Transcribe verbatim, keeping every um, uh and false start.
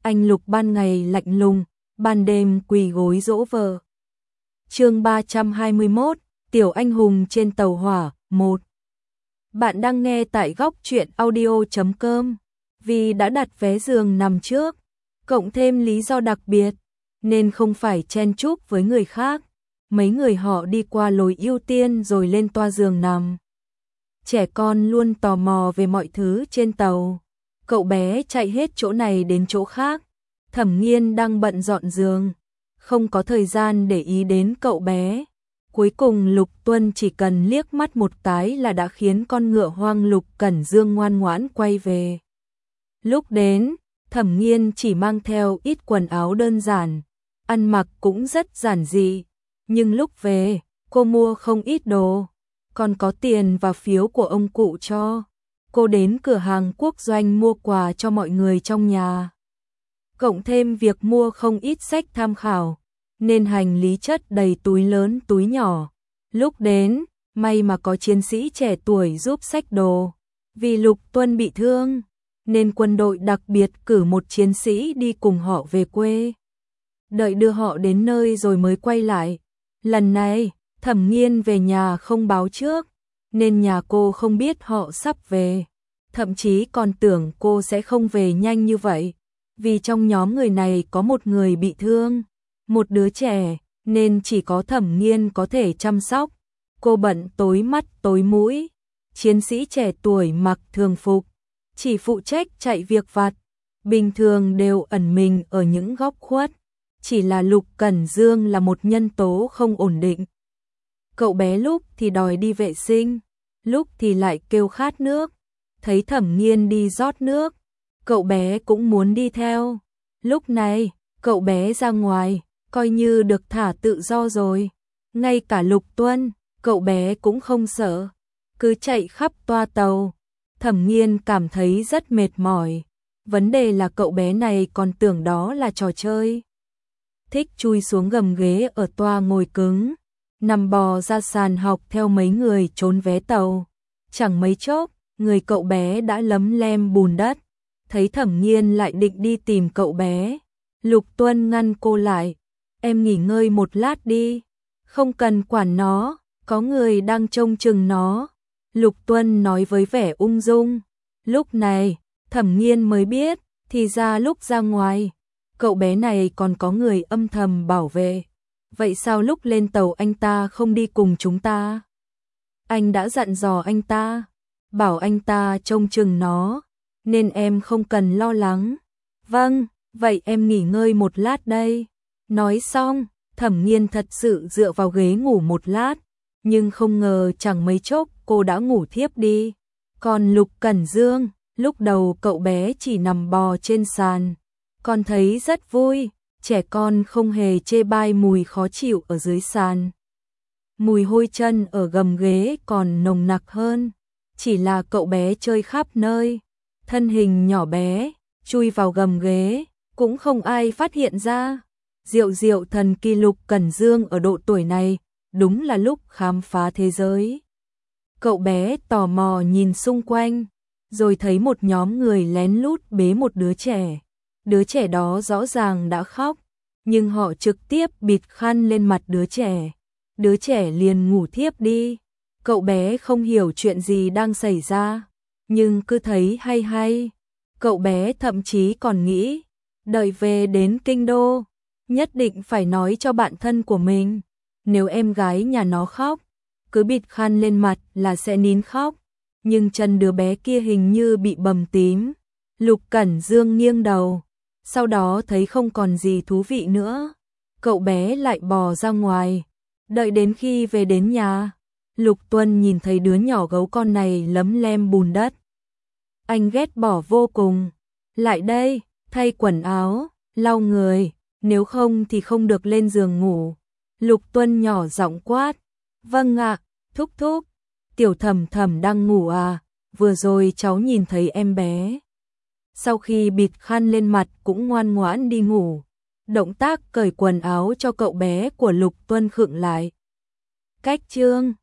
anh Lục ban ngày lạnh lùng, ban đêm quỳ gối dỗ vợ. Chương ba trăm hai mươi mốt, Tiểu anh hùng trên tàu hỏa, một. Bạn đang nghe tại góc truyện audio chấm com. Vì đã đặt vé giường nằm trước, cộng thêm lý do đặc biệt, nên không phải chen chúc với người khác. Mấy người họ đi qua lối ưu tiên rồi lên toa giường nằm. Trẻ con luôn tò mò về mọi thứ trên tàu. Cậu bé chạy hết chỗ này đến chỗ khác. Thẩm Nghiên đang bận dọn giường, không có thời gian để ý đến cậu bé. Cuối cùng Lục Tuân chỉ cần liếc mắt một cái là đã khiến con ngựa hoang Lục Cẩn Dương ngoan ngoãn quay về. Lúc đến, Thẩm Nghiên chỉ mang theo ít quần áo đơn giản, ăn mặc cũng rất giản dị, nhưng lúc về, cô mua không ít đồ, còn có tiền và phiếu của ông cụ cho. Cô đến cửa hàng quốc doanh mua quà cho mọi người trong nhà. Cộng thêm việc mua không ít sách tham khảo, nên hành lý chất đầy túi lớn túi nhỏ. Lúc đến, may mà có chiến sĩ trẻ tuổi giúp xách đồ. Vì Lục Tuân bị thương, nên quân đội đặc biệt cử một chiến sĩ đi cùng họ về quê. Đợi đưa họ đến nơi rồi mới quay lại. Lần này, Thẩm Nghiên về nhà không báo trước, nên nhà cô không biết họ sắp về. Thậm chí còn tưởng cô sẽ không về nhanh như vậy, vì trong nhóm người này có một người bị thương, một đứa trẻ, nên chỉ có Thẩm Nghiên có thể chăm sóc. Cô bận tối mắt tối mũi. Chiến sĩ trẻ tuổi mặc thường phục, chỉ phụ trách chạy việc vặt, bình thường đều ẩn mình ở những góc khuất. Chỉ là Lục Cẩn Dương là một nhân tố không ổn định. Cậu bé lúc thì đòi đi vệ sinh, lúc thì lại kêu khát nước. Thấy Thẩm Nghiên đi rót nước, cậu bé cũng muốn đi theo. Lúc này, cậu bé ra ngoài, coi như được thả tự do rồi. Ngay cả Lục Tuân, cậu bé cũng không sợ, cứ chạy khắp toa tàu. Thẩm Nghiên cảm thấy rất mệt mỏi. Vấn đề là cậu bé này còn tưởng đó là trò chơi. Thích chui xuống gầm ghế ở toa ngồi cứng, nằm bò ra sàn học theo mấy người trốn vé tàu. Chẳng mấy chốc, người cậu bé đã lấm lem bùn đất. Thấy Thẩm Nghiên lại định đi tìm cậu bé, Lục Tuân ngăn cô lại. Em nghỉ ngơi một lát đi, không cần quản nó, có người đang trông chừng nó. Lục Tuân nói với vẻ ung dung. Lúc này, Thẩm Nghiên mới biết, thì ra lúc ra ngoài, cậu bé này còn có người âm thầm bảo vệ. Vậy sao lúc lên tàu anh ta không đi cùng chúng ta? Anh đã dặn dò anh ta, bảo anh ta trông chừng nó, nên em không cần lo lắng. Vâng, vậy em nghỉ ngơi một lát đây. Nói xong, Thẩm Nghiên thật sự dựa vào ghế ngủ một lát, nhưng không ngờ chẳng mấy chốc cô đã ngủ thiếp đi. Còn Lục Cẩn Dương, lúc đầu cậu bé chỉ nằm bò trên sàn, còn thấy rất vui, trẻ con không hề chê bai mùi khó chịu ở dưới sàn. Mùi hôi chân ở gầm ghế còn nồng nặc hơn, chỉ là cậu bé chơi khắp nơi, thân hình nhỏ bé, chui vào gầm ghế, cũng không ai phát hiện ra. Diệu diệu thần kỳ Lục Cẩn Dương ở độ tuổi này, đúng là lúc khám phá thế giới. Cậu bé tò mò nhìn xung quanh, rồi thấy một nhóm người lén lút bế một đứa trẻ. Đứa trẻ đó rõ ràng đã khóc, nhưng họ trực tiếp bịt khăn lên mặt đứa trẻ. Đứa trẻ liền ngủ thiếp đi. Cậu bé không hiểu chuyện gì đang xảy ra, nhưng cứ thấy hay hay. Cậu bé thậm chí còn nghĩ, đợi về đến kinh đô, nhất định phải nói cho bạn thân của mình. Nếu em gái nhà nó khóc, cứ bịt khăn lên mặt là sẽ nín khóc. Nhưng chân đứa bé kia hình như bị bầm tím. Lục Cẩn Dương nghiêng đầu, sau đó thấy không còn gì thú vị nữa. Cậu bé lại bò ra ngoài. Đợi đến khi về đến nhà, Lục Tuân nhìn thấy đứa nhỏ gấu con này lấm lem bùn đất. Anh ghét bỏ vô cùng. Lại đây, thay quần áo, lau người, nếu không thì không được lên giường ngủ. Lục Tuân nhỏ giọng quát. Vâng ạ, thúc thúc. Tiểu Thẩm Thẩm đang ngủ à, vừa rồi cháu nhìn thấy em bé. Sau khi bịt khăn lên mặt cũng ngoan ngoãn đi ngủ. Động tác cởi quần áo cho cậu bé của Lục Tuân khựng lại. Cách chương